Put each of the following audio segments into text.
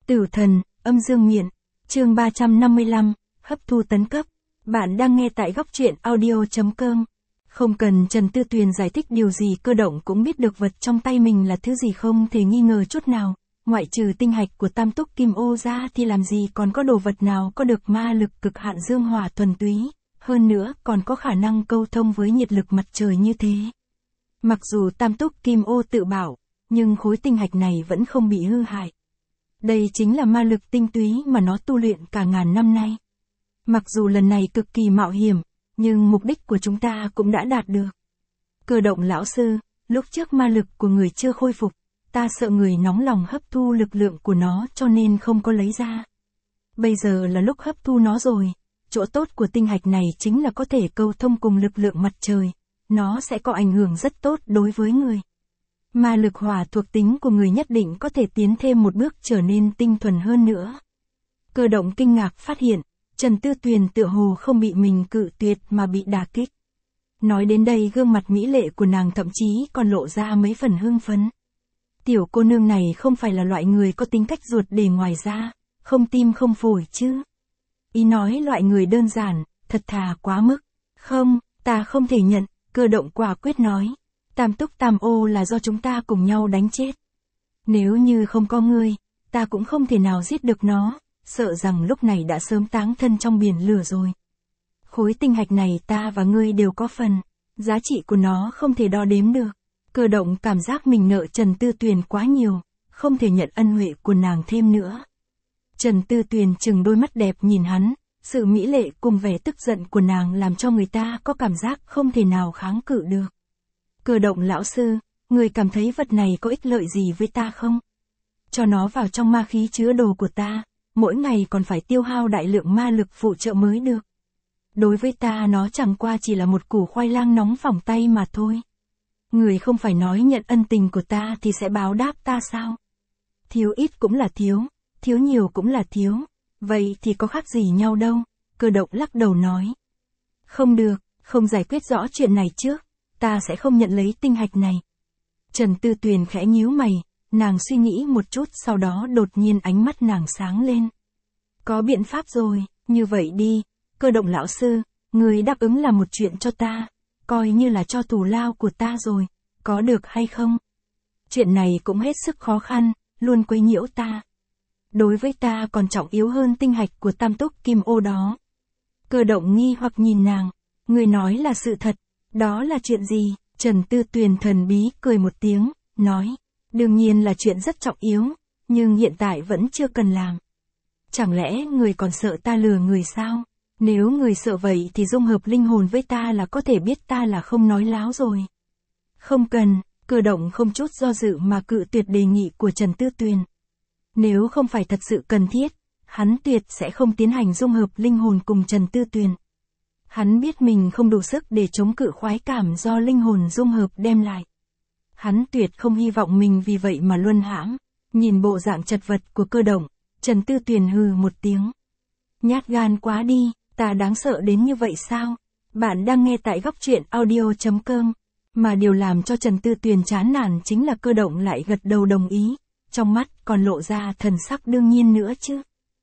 Tử thần, âm dương miện, chương 355, hấp thu tấn cấp. Bạn đang nghe tại góc truyện audio.com. Không cần Trần Tư Tuyền giải thích điều gì, Cơ Động cũng biết được vật trong tay mình là thứ gì không thể nghi ngờ chút nào. Ngoại trừ tinh hạch của Tam Túc Kim Ô ra thì làm gì còn có đồ vật nào có được ma lực cực hạn dương hỏa thuần túy, hơn nữa còn có khả năng câu thông với nhiệt lực mặt trời như thế. Mặc dù Tam Túc Kim Ô tự bảo, nhưng khối tinh hạch này vẫn không bị hư hại. Đây chính là ma lực tinh túy mà nó tu luyện cả ngàn năm nay. Mặc dù lần này cực kỳ mạo hiểm, nhưng mục đích của chúng ta cũng đã đạt được. Cơ Động lão sư, lúc trước ma lực của người chưa khôi phục, ta sợ người nóng lòng hấp thu lực lượng của nó cho nên không có lấy ra. Bây giờ là lúc hấp thu nó rồi, chỗ tốt của tinh hạch này chính là có thể câu thông cùng lực lượng mặt trời, nó sẽ có ảnh hưởng rất tốt đối với người. Ma lực hỏa thuộc tính của người nhất định có thể tiến thêm một bước trở nên tinh thuần hơn nữa. Cơ Động kinh ngạc phát hiện, Trần Tư Tuyền tựa hồ không bị mình cự tuyệt mà bị đả kích. Nói đến đây gương mặt mỹ lệ của nàng thậm chí còn lộ ra mấy phần hưng phấn. Tiểu cô nương này không phải là loại người có tính cách ruột để ngoài ra, không tim không phổi chứ. Ý nói loại người đơn giản, thật thà quá mức. Không, ta không thể nhận, Cơ Động quả quyết nói. Tam Túc Tam Ô là do chúng ta cùng nhau đánh chết. Nếu như không có ngươi, ta cũng không thể nào giết được nó, sợ rằng lúc này đã sớm táng thân trong biển lửa rồi. Khối tinh hạch này ta và ngươi đều có phần, giá trị của nó không thể đo đếm được. Cơ Động cảm giác mình nợ Trần Tư Tuyền quá nhiều, không thể nhận ân huệ của nàng thêm nữa. Trần Tư Tuyền trừng đôi mắt đẹp nhìn hắn, sự mỹ lệ cùng vẻ tức giận của nàng làm cho người ta có cảm giác không thể nào kháng cự được. Cơ Động lão sư, người cảm thấy vật này có ích lợi gì với ta không? Cho nó vào trong ma khí chứa đồ của ta, mỗi ngày còn phải tiêu hao đại lượng ma lực phụ trợ mới được. Đối với ta nó chẳng qua chỉ là một củ khoai lang nóng phỏng tay mà thôi. Người không phải nói nhận ân tình của ta thì sẽ báo đáp ta sao? Thiếu ít cũng là thiếu, thiếu nhiều cũng là thiếu, vậy thì có khác gì nhau đâu, Cơ Động lắc đầu nói. Không được, không giải quyết rõ chuyện này trước, ta sẽ không nhận lấy tinh hạch này. Trần Tư Tuyền khẽ nhíu mày, nàng suy nghĩ một chút sau đó đột nhiên ánh mắt nàng sáng lên. Có biện pháp rồi, như vậy đi, Cơ Động lão sư, người đáp ứng làm một chuyện cho ta, coi như là cho thù lao của ta rồi, có được hay không? Chuyện này cũng hết sức khó khăn, luôn quấy nhiễu ta. Đối với ta còn trọng yếu hơn tinh hạch của Tam Túc Kim Ô đó. Cơ Động nghi hoặc nhìn nàng, người nói là sự thật, đó là chuyện gì? Trần Tư Tuyền thần bí cười một tiếng, nói, đương nhiên là chuyện rất trọng yếu, nhưng hiện tại vẫn chưa cần làm. Chẳng lẽ người còn sợ ta lừa người sao? Nếu người sợ vậy thì dung hợp linh hồn với ta là có thể biết ta là không nói láo rồi. Không cần, Cơ Động không chút do dự mà cự tuyệt đề nghị của Trần Tư Tuyền. Nếu không phải thật sự cần thiết, hắn tuyệt sẽ không tiến hành dung hợp linh hồn cùng Trần Tư Tuyền. Hắn biết mình không đủ sức để chống cự khoái cảm do linh hồn dung hợp đem lại. Hắn tuyệt không hy vọng mình vì vậy mà luân hãm. Nhìn bộ dạng chật vật của Cơ Động, Trần Tư Tuyền hừ một tiếng. Nhát gan quá đi, ta đáng sợ đến như vậy sao? Bạn đang nghe tại góc truyện audio.com. Mà điều làm cho Trần Tư Tuyền chán nản chính là Cơ Động lại gật đầu đồng ý, trong mắt còn lộ ra thần sắc đương nhiên nữa chứ.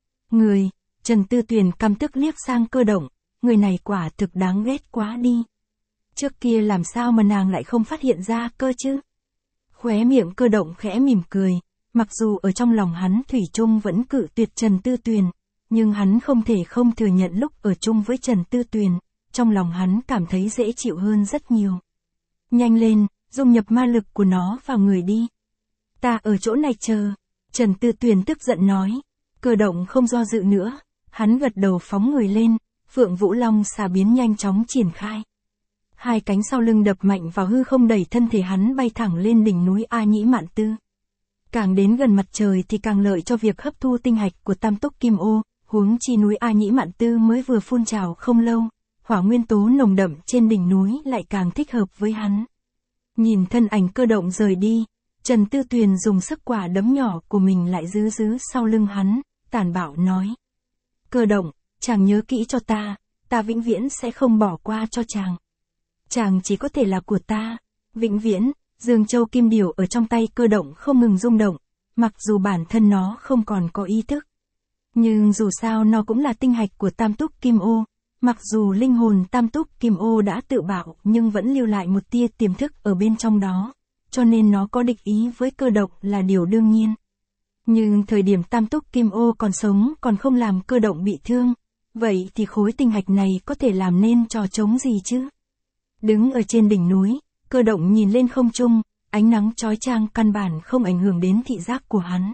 Trần Tư Tuyền căm tức liếc sang Cơ Động, người này quả thực đáng ghét quá đi. Trước kia làm sao mà nàng lại không phát hiện ra cơ chứ? Khóe miệng Cơ Động khẽ mỉm cười, mặc dù ở trong lòng hắn thủy chung vẫn cự tuyệt Trần Tư Tuyền, nhưng hắn không thể không thừa nhận lúc ở chung với Trần Tư Tuyền, trong lòng hắn cảm thấy dễ chịu hơn rất nhiều. Nhanh lên, dung nhập ma lực của nó vào người đi. Ta ở chỗ này chờ, Trần Tư Tuyền tức giận nói. Cơ Động không do dự nữa, hắn gật đầu phóng người lên, Phượng Vũ Long xà biến nhanh chóng triển khai. Hai cánh sau lưng đập mạnh vào hư không đẩy thân thể hắn bay thẳng lên đỉnh núi A Nhĩ Mạn Tư. Càng đến gần mặt trời thì càng lợi cho việc hấp thu tinh hạch của Tam Túc Kim Ô, huống chi núi A Nhĩ Mạn Tư mới vừa phun trào không lâu, hỏa nguyên tố nồng đậm trên đỉnh núi lại càng thích hợp với hắn. Nhìn thân ảnh Cơ Động rời đi, Trần Tư Tuyền dùng sức quả đấm nhỏ của mình lại giữ sau lưng hắn, tàn bạo nói. Cơ Động, chàng nhớ kỹ cho ta vĩnh viễn sẽ không bỏ qua cho chàng. Chàng chỉ có thể là của ta, vĩnh viễn. Dương Châu Kim Điểu ở trong tay Cơ Động không ngừng rung động, mặc dù bản thân nó không còn có ý thức. Nhưng dù sao nó cũng là tinh hạch của Tam Túc Kim Ô, mặc dù linh hồn Tam Túc Kim Ô đã tự bạo nhưng vẫn lưu lại một tia tiềm thức ở bên trong đó, cho nên nó có địch ý với Cơ Động là điều đương nhiên. Nhưng thời điểm Tam Túc Kim Ô còn sống còn không làm Cơ Động bị thương, vậy thì khối tinh hạch này có thể làm nên trò trống gì chứ? Đứng ở trên đỉnh núi, Cơ Động nhìn lên không trung, ánh nắng chói chang căn bản không ảnh hưởng đến thị giác của hắn.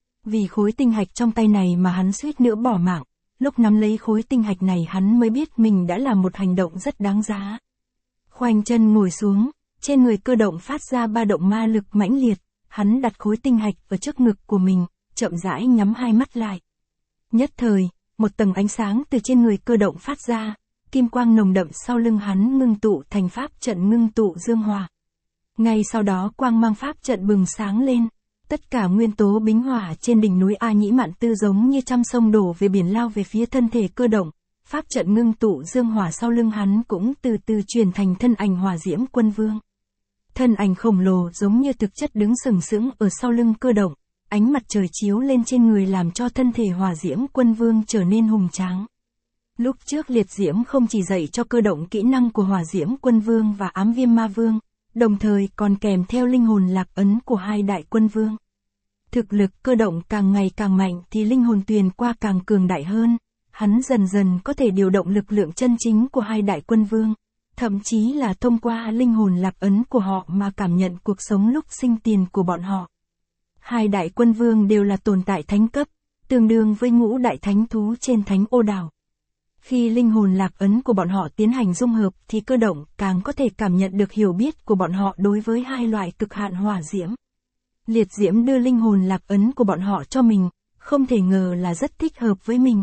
Vì khối tinh hạch trong tay này mà hắn suýt nữa bỏ mạng, lúc nắm lấy khối tinh hạch này hắn mới biết mình đã làm một hành động rất đáng giá. Khoanh chân ngồi xuống, trên người Cơ Động phát ra ba động ma lực mãnh liệt, hắn đặt khối tinh hạch ở trước ngực của mình, chậm rãi nhắm hai mắt lại. Nhất thời, một tầng ánh sáng từ trên người Cơ Động phát ra, kim quang nồng đậm sau lưng hắn ngưng tụ thành pháp trận ngưng tụ dương hỏa. Ngay sau đó quang mang pháp trận bừng sáng lên, tất cả nguyên tố bính hỏa trên đỉnh núi A Nhĩ Mạn Tư giống như trăm sông đổ về biển lao về phía thân thể Cơ Động. Pháp trận ngưng tụ dương hỏa sau lưng hắn cũng từ từ chuyển thành thân ảnh Hỏa Diễm Quân Vương. Thân ảnh khổng lồ giống như thực chất đứng sừng sững ở sau lưng Cơ Động, ánh mặt trời chiếu lên trên người làm cho thân thể Hỏa Diễm Quân Vương trở nên hùng tráng. Lúc trước Liệt Diễm không chỉ dạy cho Cơ Động kỹ năng của Hỏa Diễm Quân Vương và Ám Viêm Ma Vương, đồng thời còn kèm theo linh hồn lạc ấn của hai đại quân vương. Thực lực Cơ Động càng ngày càng mạnh thì linh hồn tuyền qua càng cường đại hơn, hắn dần dần có thể điều động lực lượng chân chính của hai đại quân vương, thậm chí là thông qua linh hồn lạc ấn của họ mà cảm nhận cuộc sống lúc sinh tiền của bọn họ. Hai đại quân vương đều là tồn tại thánh cấp, tương đương với ngũ đại thánh thú trên thánh ô đảo. Khi linh hồn lạc ấn của bọn họ tiến hành dung hợp thì Cơ Động càng có thể cảm nhận được hiểu biết của bọn họ đối với hai loại cực hạn hỏa diễm. Liệt Diễm đưa linh hồn lạc ấn của bọn họ cho mình, không thể ngờ là rất thích hợp với mình.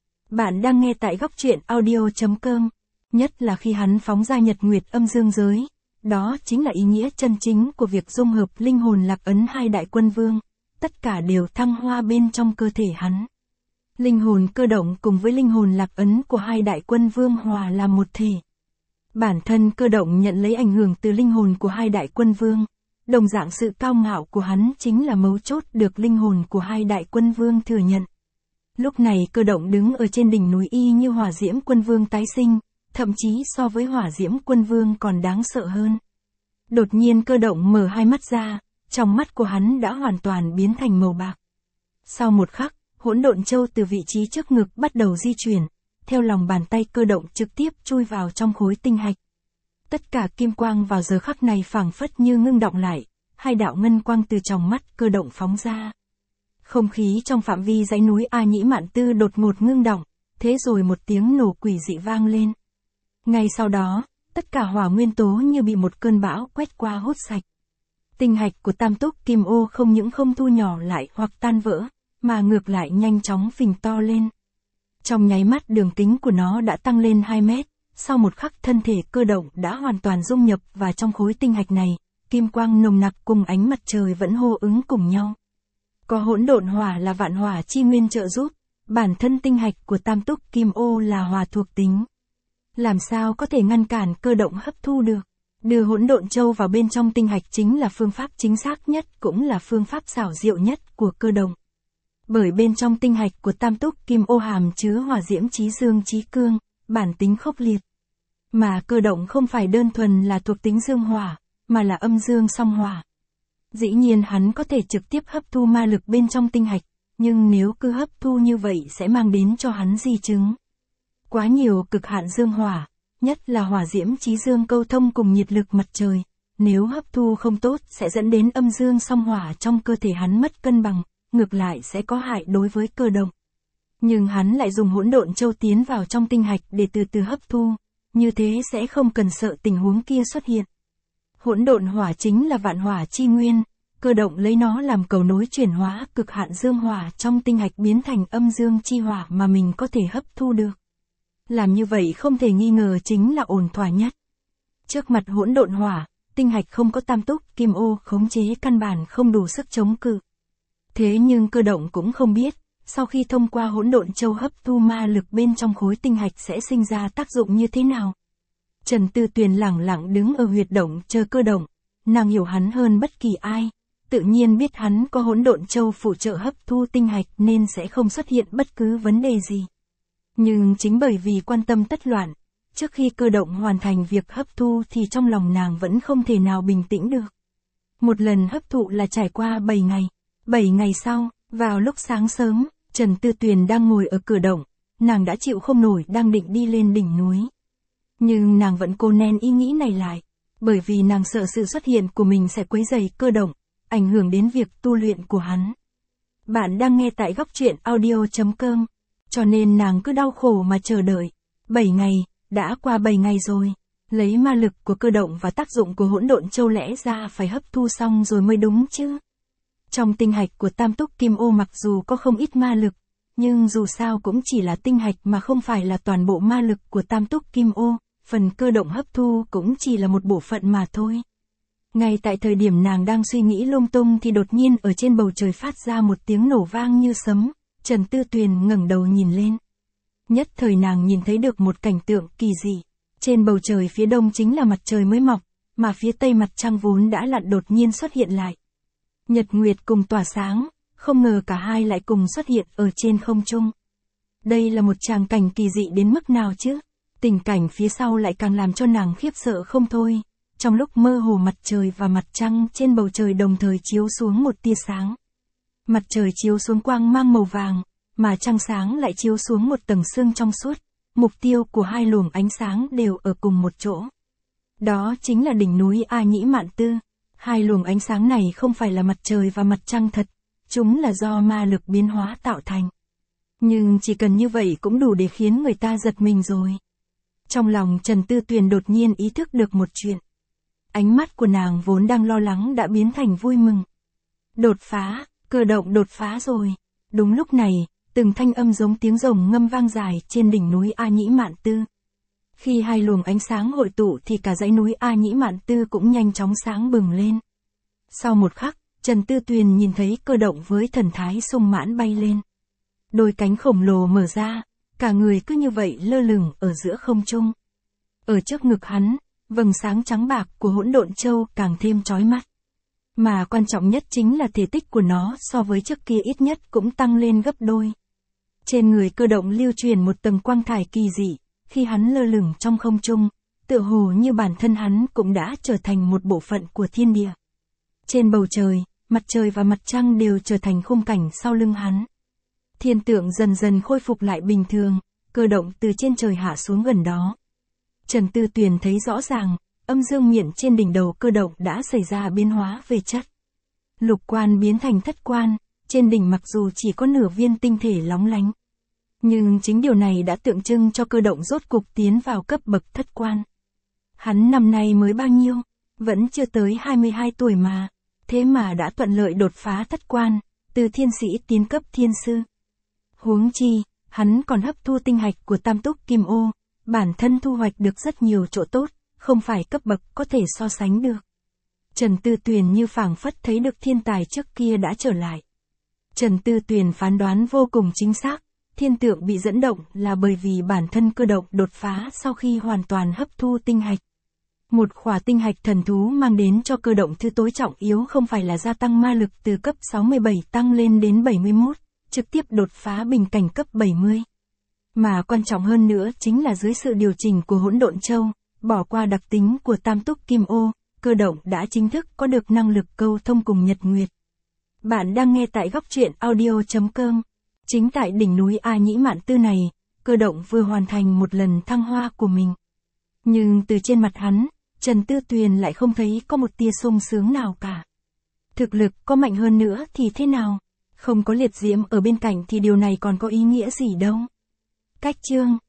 Bạn đang nghe tại góc truyện audio.com, nhất là khi hắn phóng ra nhật nguyệt âm dương giới, đó chính là ý nghĩa chân chính của việc dung hợp linh hồn lạc ấn hai đại quân vương, tất cả đều thăng hoa bên trong cơ thể hắn. Linh hồn Cơ Động cùng với linh hồn lạc ấn của hai đại quân vương hòa làm một thể. Bản thân Cơ Động nhận lấy ảnh hưởng từ linh hồn của hai đại quân vương, đồng dạng sự cao ngạo của hắn chính là mấu chốt được linh hồn của hai đại quân vương thừa nhận. Lúc này Cơ Động đứng ở trên đỉnh núi y như Hỏa Diễm Quân Vương tái sinh, thậm chí so với Hỏa Diễm Quân Vương còn đáng sợ hơn. Đột nhiên Cơ Động mở hai mắt ra, trong mắt của hắn đã hoàn toàn biến thành màu bạc. Sau một khắc, Hỗn Độn Châu từ vị trí trước ngực bắt đầu di chuyển, theo lòng bàn tay Cơ Động trực tiếp chui vào trong khối tinh hạch. Tất cả kim quang vào giờ khắc này phảng phất như ngưng đọng lại, hai đạo ngân quang từ trong mắt Cơ Động phóng ra. Không khí trong phạm vi dãy núi A Nhĩ Mạn Tư đột ngột ngưng đọng, thế rồi một tiếng nổ quỷ dị vang lên. Ngay sau đó, tất cả hỏa nguyên tố như bị một cơn bão quét qua hút sạch. Tinh hạch của Tam Túc Kim Ô không những không thu nhỏ lại hoặc tan vỡ, mà ngược lại nhanh chóng phình to lên. Trong nháy mắt đường kính của nó đã tăng lên 2 mét, sau một khắc thân thể Cơ Động đã hoàn toàn dung nhập vào trong khối tinh hạch này, kim quang nồng nặc cùng ánh mặt trời vẫn hô ứng cùng nhau. Có hỗn độn hỏa là vạn hỏa chi nguyên trợ giúp, bản thân tinh hạch của Tam Túc Kim Ô là hỏa thuộc tính. Làm sao có thể ngăn cản Cơ Động hấp thu được? Đưa hỗn độn châu vào bên trong tinh hạch chính là phương pháp chính xác nhất cũng là phương pháp xảo diệu nhất của Cơ Động. Bởi bên trong tinh hạch của Tam Túc Kim Ô hàm chứa hỏa diễm chí dương chí cương, bản tính khốc liệt. Mà Cơ Động không phải đơn thuần là thuộc tính dương hỏa, mà là âm dương song hỏa. Dĩ nhiên hắn có thể trực tiếp hấp thu ma lực bên trong tinh hạch, nhưng nếu cứ hấp thu như vậy sẽ mang đến cho hắn di chứng. Quá nhiều cực hạn dương hỏa, nhất là hỏa diễm chí dương câu thông cùng nhiệt lực mặt trời, nếu hấp thu không tốt sẽ dẫn đến âm dương song hỏa trong cơ thể hắn mất cân bằng, ngược lại sẽ có hại đối với Cơ Động. Nhưng hắn lại dùng hỗn độn châu tiến vào trong tinh hạch để từ từ hấp thu, như thế sẽ không cần sợ tình huống kia xuất hiện. Hỗn độn hỏa chính là vạn hỏa chi nguyên, Cơ Động lấy nó làm cầu nối chuyển hóa cực hạn dương hỏa trong tinh hạch biến thành âm dương chi hỏa mà mình có thể hấp thu được. Làm như vậy không thể nghi ngờ chính là ổn thỏa nhất. Trước mặt hỗn độn hỏa, tinh hạch không có Tam Túc Kim Ô khống chế căn bản không đủ sức chống cự. Thế nhưng Cơ Động cũng không biết, sau khi thông qua hỗn độn châu hấp thu ma lực bên trong khối tinh hạch sẽ sinh ra tác dụng như thế nào. Trần Tư Tuyền lẳng lặng đứng ở huyệt động chờ Cơ Động, nàng hiểu hắn hơn bất kỳ ai. tự nhiên biết hắn có hỗn độn châu phụ trợ hấp thu tinh hạch nên sẽ không xuất hiện bất cứ vấn đề gì. Nhưng chính bởi vì quan tâm tất loạn, trước khi Cơ Động hoàn thành việc hấp thu thì trong lòng nàng vẫn không thể nào bình tĩnh được. Một lần hấp thụ là trải qua 7 ngày. 7 ngày sau, vào lúc sáng sớm, Trần Tư Tuyền đang ngồi ở cửa động, nàng đã chịu không nổi đang định đi lên đỉnh núi. Nhưng nàng vẫn cố nén ý nghĩ này lại, bởi vì nàng sợ sự xuất hiện của mình sẽ quấy rầy Cơ Động, ảnh hưởng đến việc tu luyện của hắn. Bạn đang nghe tại góc truyện audio.com, cho nên nàng cứ đau khổ mà chờ đợi. 7 ngày, đã qua 7 ngày rồi. Lấy ma lực của Cơ Động và tác dụng của hỗn độn châu lẽ ra phải hấp thu xong rồi mới đúng chứ. Trong tinh hạch của Tam Túc Kim Ô mặc dù có không ít ma lực, nhưng dù sao cũng chỉ là tinh hạch mà không phải là toàn bộ ma lực của Tam Túc Kim Ô, phần Cơ Động hấp thu cũng chỉ là một bộ phận mà thôi. Ngay tại thời điểm nàng đang suy nghĩ lung tung thì đột nhiên ở trên bầu trời phát ra một tiếng nổ vang như sấm, Trần Tư Tuyền ngẩng đầu nhìn lên. Nhất thời nàng nhìn thấy được một cảnh tượng kỳ dị. Trên bầu trời phía đông chính là mặt trời mới mọc, mà phía tây mặt trăng vốn đã lặn đột nhiên xuất hiện lại. Nhật nguyệt cùng tỏa sáng, không ngờ cả hai lại cùng xuất hiện ở trên không trung. Đây là một tràng cảnh kỳ dị đến mức nào chứ? Tình cảnh phía sau lại càng làm cho nàng khiếp sợ không thôi. Trong lúc mơ hồ mặt trời và mặt trăng trên bầu trời đồng thời chiếu xuống một tia sáng. Mặt trời chiếu xuống quang mang màu vàng, mà trăng sáng lại chiếu xuống một tầng sương trong suốt. Mục tiêu của hai luồng ánh sáng đều ở cùng một chỗ. Đó chính là đỉnh núi A Nhĩ Mạn Tư. Hai luồng ánh sáng này không phải là mặt trời và mặt trăng thật, chúng là do ma lực biến hóa tạo thành. Nhưng chỉ cần như vậy cũng đủ để khiến người ta giật mình rồi. Trong lòng Trần Tư Tuyền đột nhiên ý thức được một chuyện. Ánh mắt của nàng vốn đang lo lắng đã biến thành vui mừng. Đột phá, Cơ Động đột phá rồi. Đúng lúc này, từng thanh âm giống tiếng rồng ngâm vang dài trên đỉnh núi A Nhĩ Mạn Tư. Khi hai luồng ánh sáng hội tụ thì cả dãy núi A Nhĩ Mạn Tư cũng nhanh chóng sáng bừng lên. Sau một khắc, Trần Tư Tuyền nhìn thấy Cơ Động với thần thái sung mãn bay lên. Đôi cánh khổng lồ mở ra, cả người cứ như vậy lơ lửng ở giữa không trung. Ở trước ngực hắn, vầng sáng trắng bạc của hỗn độn châu càng thêm chói mắt. Mà quan trọng nhất chính là thể tích của nó so với trước kia ít nhất cũng tăng lên gấp đôi. Trên người Cơ Động lưu truyền một tầng quang thải kỳ dị, khi hắn lơ lửng trong không trung, tựa hồ như bản thân hắn cũng đã trở thành một bộ phận của thiên địa. Trên bầu trời, mặt trời và mặt trăng đều trở thành khung cảnh sau lưng hắn. Thiên tượng dần dần khôi phục lại bình thường, Cơ Động từ trên trời hạ xuống gần đó. Trần Tư Tuyền thấy rõ ràng, âm dương miện trên đỉnh đầu Cơ Động đã xảy ra biến hóa về chất. Lục quan biến thành thất quan, trên đỉnh mặc dù chỉ có nửa viên tinh thể lóng lánh. Nhưng chính điều này đã tượng trưng cho Cơ Động rốt cục tiến vào cấp bậc thất quan. Hắn năm nay mới bao nhiêu? Vẫn chưa tới 22 tuổi mà. Thế mà đã thuận lợi đột phá thất quan, từ thiên sĩ tiến cấp thiên sư. Huống chi, hắn còn hấp thu tinh hạch của Tam Túc Kim Ô, bản thân thu hoạch được rất nhiều chỗ tốt, không phải cấp bậc có thể so sánh được. Trần Tư Tuyền như phảng phất thấy được thiên tài trước kia đã trở lại. Trần Tư Tuyền phán đoán vô cùng chính xác, thiên tượng bị dẫn động là bởi vì bản thân Cơ Động đột phá sau khi hoàn toàn hấp thu tinh hạch. Một khỏa tinh hạch thần thú mang đến cho Cơ Động thứ tối trọng yếu không phải là gia tăng ma lực từ cấp 67 tăng lên đến 71, trực tiếp đột phá bình cảnh cấp 70. Mà quan trọng hơn nữa chính là dưới sự điều chỉnh của hỗn độn châu, bỏ qua đặc tính của Tam Túc Kim Ô, Cơ Động đã chính thức có được năng lực câu thông cùng Nhật Nguyệt. Bạn đang nghe tại góc truyện audio.com. Chính tại đỉnh núi A Nhĩ Mạn Tư này, Cơ Động vừa hoàn thành một lần thăng hoa của mình. Nhưng từ trên mặt hắn, Trần Tư Tuyền lại không thấy có một tia sung sướng nào cả. Thực lực có mạnh hơn nữa thì thế nào? Không có liệt diễm ở bên cạnh thì điều này còn có ý nghĩa gì đâu. Cách chương